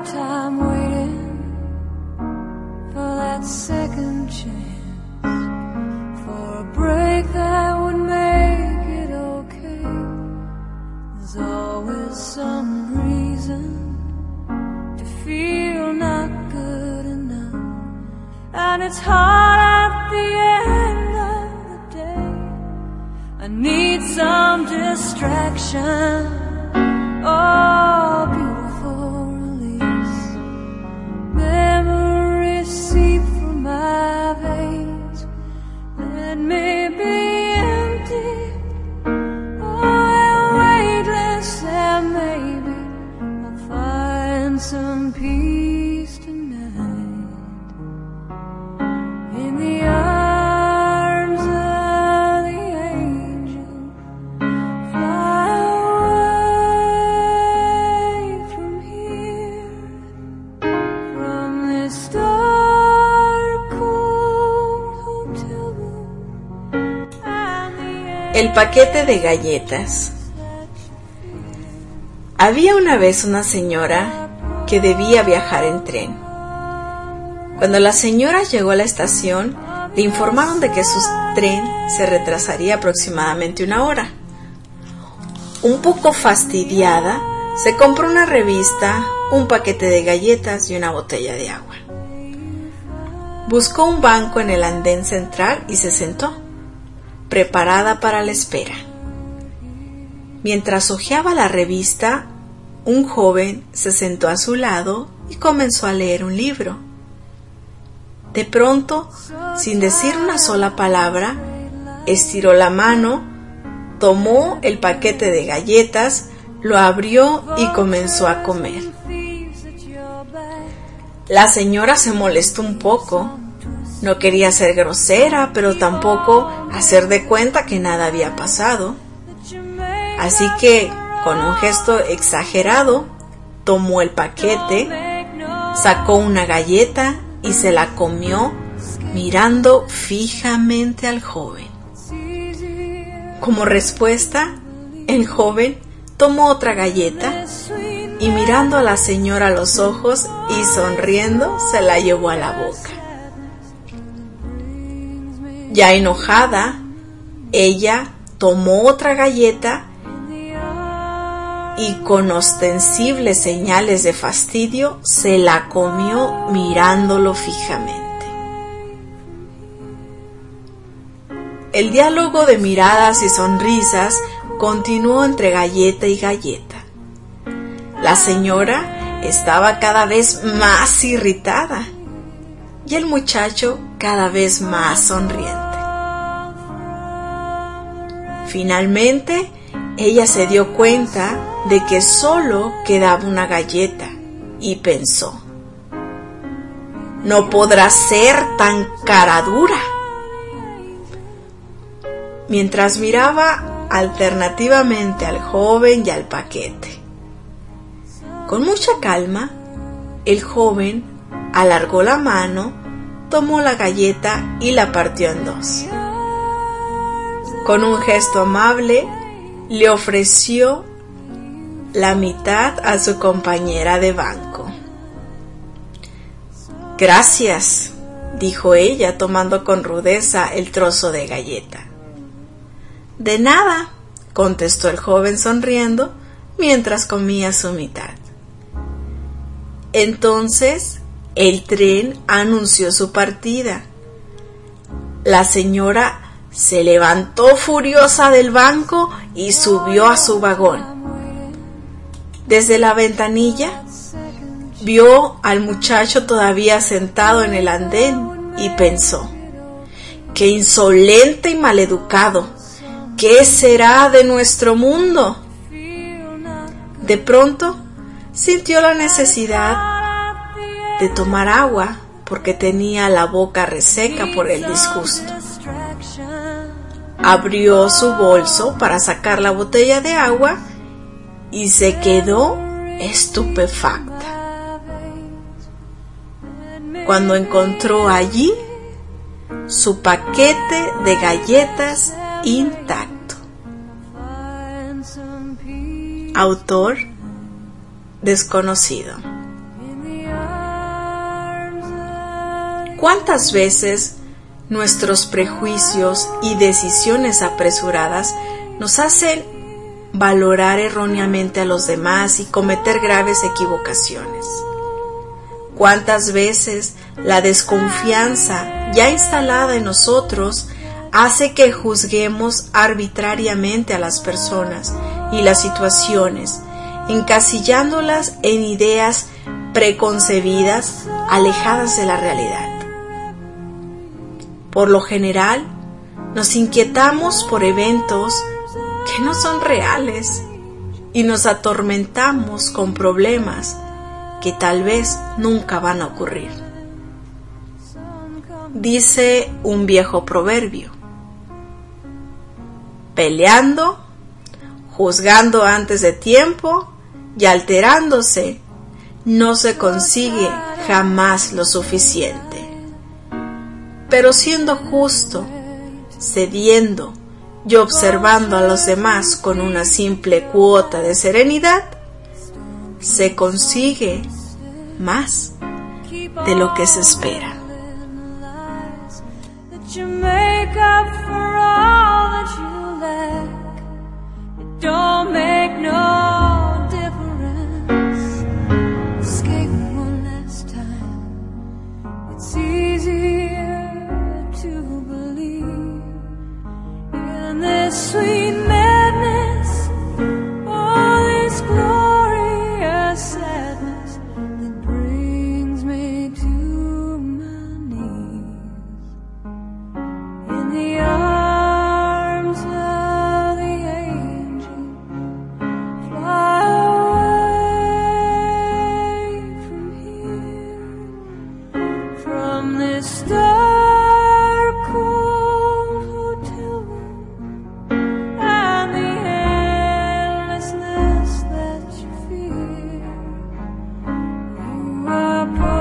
time waiting for that second chance, for a break that would make it okay. There's always some reason to feel not good enough, and it's hard at the end of the day. I need some distraction, oh, beautiful release. Memories seep from my veins. Let me be empty, oh, weightless, and maybe I'll find some peace tonight in the arms of the angel. Fly away from here, from this dark, cold hotel room and the El paquete de galletas. Había una vez una señora que debía viajar en tren. Cuando la señora llegó a la estación, le informaron de que su tren se retrasaría aproximadamente 1 hora. Un poco fastidiada, se compró una revista, un paquete de galletas y una botella de agua. Buscó un banco en el andén central y se sentó, preparada para la espera. Mientras hojeaba la revista, un joven se sentó a su lado y comenzó a leer un libro. De pronto, sin decir una sola palabra, estiró la mano, tomó el paquete de galletas, lo abrió y comenzó a comer. La señora se molestó un poco. No quería ser grosera, pero tampoco hacer de cuenta que nada había pasado. Así que, con un gesto exagerado, tomó el paquete, sacó una galleta y se la comió mirando fijamente al joven. Como respuesta, el joven tomó otra galleta y mirando a la señora a los ojos y sonriendo se la llevó a la boca. Ya enojada, ella tomó otra galleta y con ostensibles señales de fastidio se la comió mirándolo fijamente. El diálogo de miradas y sonrisas continuó entre galleta y galleta. La señora estaba cada vez más irritada y el muchacho cada vez más sonriente. Finalmente, ella se dio cuenta de que solo quedaba una galleta y pensó: no podrá ser tan cara dura. Mientras miraba alternativamente al joven y al paquete. Con mucha calma, el joven alargó la mano, tomó la galleta y la partió en 2. Con un gesto amable, le ofreció la mitad a su compañera de banco. Gracias, dijo ella tomando con rudeza el trozo de galleta. De nada, contestó el joven sonriendo mientras comía su mitad. Entonces, el tren anunció su partida. La señora se levantó furiosa del banco y subió a su vagón. Desde la ventanilla, vio al muchacho todavía sentado en el andén y pensó: ¡qué insolente y maleducado! ¿Qué será de nuestro mundo? De pronto, sintió la necesidad de tomar agua porque tenía la boca reseca por el disgusto. Abrió su bolso para sacar la botella de agua y se quedó estupefacta cuando encontró allí su paquete de galletas intacto. Autor desconocido. ¿Cuántas veces nuestros prejuicios y decisiones apresuradas nos hacen valorar erróneamente a los demás y cometer graves equivocaciones? ¿Cuántas veces la desconfianza ya instalada en nosotros hace que juzguemos arbitrariamente a las personas y las situaciones, encasillándolas en ideas preconcebidas alejadas de la realidad? Por lo general, nos inquietamos por eventos que no son reales y nos atormentamos con problemas que tal vez nunca van a ocurrir. Dice un viejo proverbio: peleando, juzgando antes de tiempo y alterándose, no se consigue jamás lo suficiente. Pero siendo justo, cediendo y observando a los demás con una simple cuota de serenidad, se consigue más de lo que se espera. Sweet madness, all this glorious sadness that brings me to my knees in the arms of the angel. Fly away from here, from this dark, cold hotel room. Apart